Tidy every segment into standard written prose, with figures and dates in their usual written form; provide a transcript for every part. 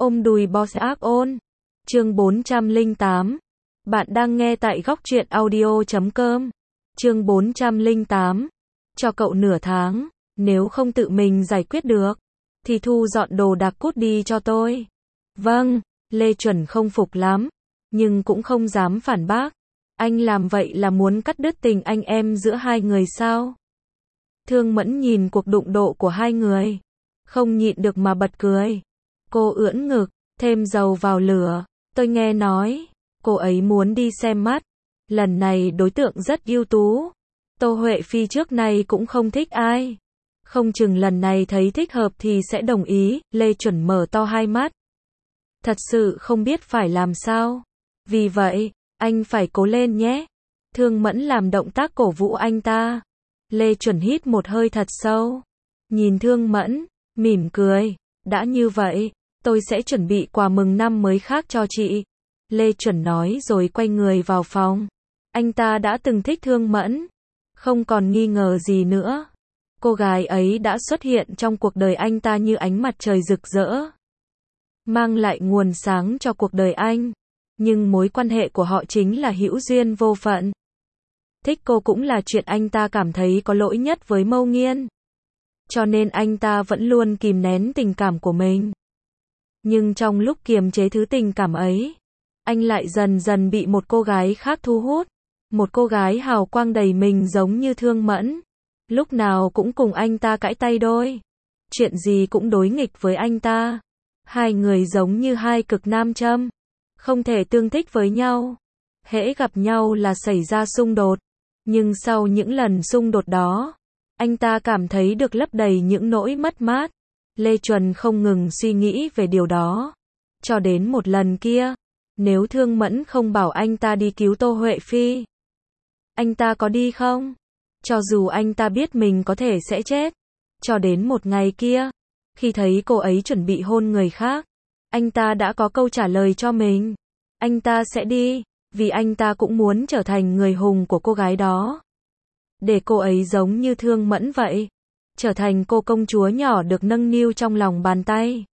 Ôm đùi boss ác ôn. Chương 408. Bạn đang nghe tại góc truyện audio.com. Chương 408. Cho cậu nửa tháng, nếu không tự mình giải quyết được, thì thu dọn đồ đạc cút đi cho tôi. Vâng, Lê Chuẩn không phục lắm, nhưng cũng không dám phản bác. Anh làm vậy là muốn cắt đứt tình anh em giữa hai người sao? Thương Mẫn nhìn cuộc đụng độ của hai người, không nhịn được mà bật cười. Cô ưỡn ngực, thêm dầu vào lửa. Tôi nghe nói, cô ấy muốn đi xem mắt. Lần này đối tượng rất ưu tú. Tô Huệ Phi trước này cũng không thích ai. Không chừng lần này thấy thích hợp thì sẽ đồng ý. Lê Chuẩn mở to hai mắt. Thật sự không biết phải làm sao. Vì vậy, anh phải cố lên nhé. Thương Mẫn làm động tác cổ vũ anh ta. Lê Chuẩn hít một hơi thật sâu. Nhìn Thương Mẫn, mỉm cười. Đã như vậy, tôi sẽ chuẩn bị quà mừng năm mới khác cho chị. Lê Chuẩn nói rồi quay người vào phòng. Anh ta đã từng thích Thương Mẫn. Không còn nghi ngờ gì nữa. Cô gái ấy đã xuất hiện trong cuộc đời anh ta như ánh mặt trời rực rỡ. Mang lại nguồn sáng cho cuộc đời anh. Nhưng mối quan hệ của họ chính là hữu duyên vô phận. Thích cô cũng là chuyện anh ta cảm thấy có lỗi nhất với Mâu Nghiên. Cho nên anh ta vẫn luôn kìm nén tình cảm của mình. Nhưng trong lúc kiềm chế thứ tình cảm ấy, anh lại dần dần bị một cô gái khác thu hút. Một cô gái hào quang đầy mình giống như Thương Mẫn. Lúc nào cũng cùng anh ta cãi tay đôi. Chuyện gì cũng đối nghịch với anh ta. Hai người giống như hai cực nam châm. Không thể tương thích với nhau. Hễ gặp nhau là xảy ra xung đột. Nhưng sau những lần xung đột đó, anh ta cảm thấy được lấp đầy những nỗi mất mát. Lê Chuẩn không ngừng suy nghĩ về điều đó. Cho đến một lần kia, nếu Thương Mẫn không bảo anh ta đi cứu Tô Huệ Phi, anh ta có đi không? Cho dù anh ta biết mình có thể sẽ chết. Cho đến một ngày kia, khi thấy cô ấy chuẩn bị hôn người khác, anh ta đã có câu trả lời cho mình. Anh ta sẽ đi, vì anh ta cũng muốn trở thành người hùng của cô gái đó. Để cô ấy giống như Thương Mẫn vậy. Trở thành cô công chúa nhỏ được nâng niu trong lòng bàn tay.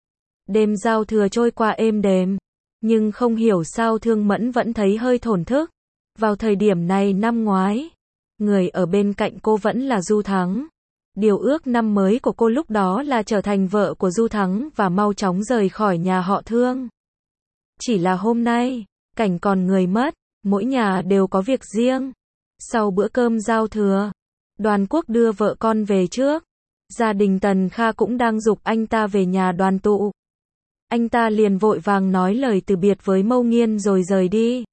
Đêm giao thừa trôi qua êm đềm. Nhưng không hiểu sao Thương Mẫn vẫn thấy hơi thổn thức. Vào thời điểm này năm ngoái, người ở bên cạnh cô vẫn là Du Thắng. Điều ước năm mới của cô lúc đó là trở thành vợ của Du Thắng và mau chóng rời khỏi nhà họ Thương. Chỉ là hôm nay, cảnh còn người mất, mỗi nhà đều có việc riêng. Sau bữa cơm giao thừa, Đoàn Quốc đưa vợ con về trước. Gia đình Tần Kha cũng đang giục anh ta về nhà đoàn tụ. Anh ta liền vội vàng nói lời từ biệt với Mâu Nghiên rồi rời đi.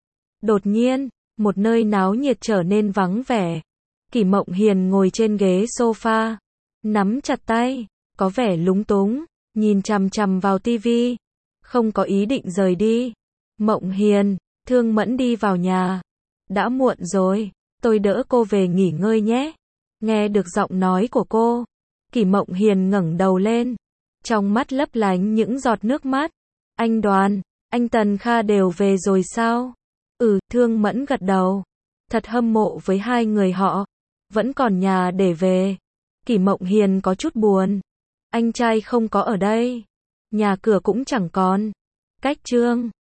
Đột nhiên, một nơi náo nhiệt trở nên vắng vẻ. Kỷ Mộng Hiền ngồi trên ghế sofa, nắm chặt tay, có vẻ lúng túng, nhìn chằm chằm vào tivi, không có ý định rời đi. Mộng Hiền, Thương Mẫn đi vào nhà. Đã muộn rồi, tôi đỡ cô về nghỉ ngơi nhé. Nghe được giọng nói của cô, Kỷ Mộng Hiền ngẩng đầu lên, trong mắt lấp lánh những giọt nước mắt. Anh Đoàn, anh Tần Kha đều về rồi sao? Thương Mẫn gật đầu. Thật hâm mộ với hai người họ. Vẫn còn nhà để về. Kỷ Mộng Hiền có chút buồn. Anh trai không có ở đây. Nhà cửa cũng chẳng còn. Cách Trương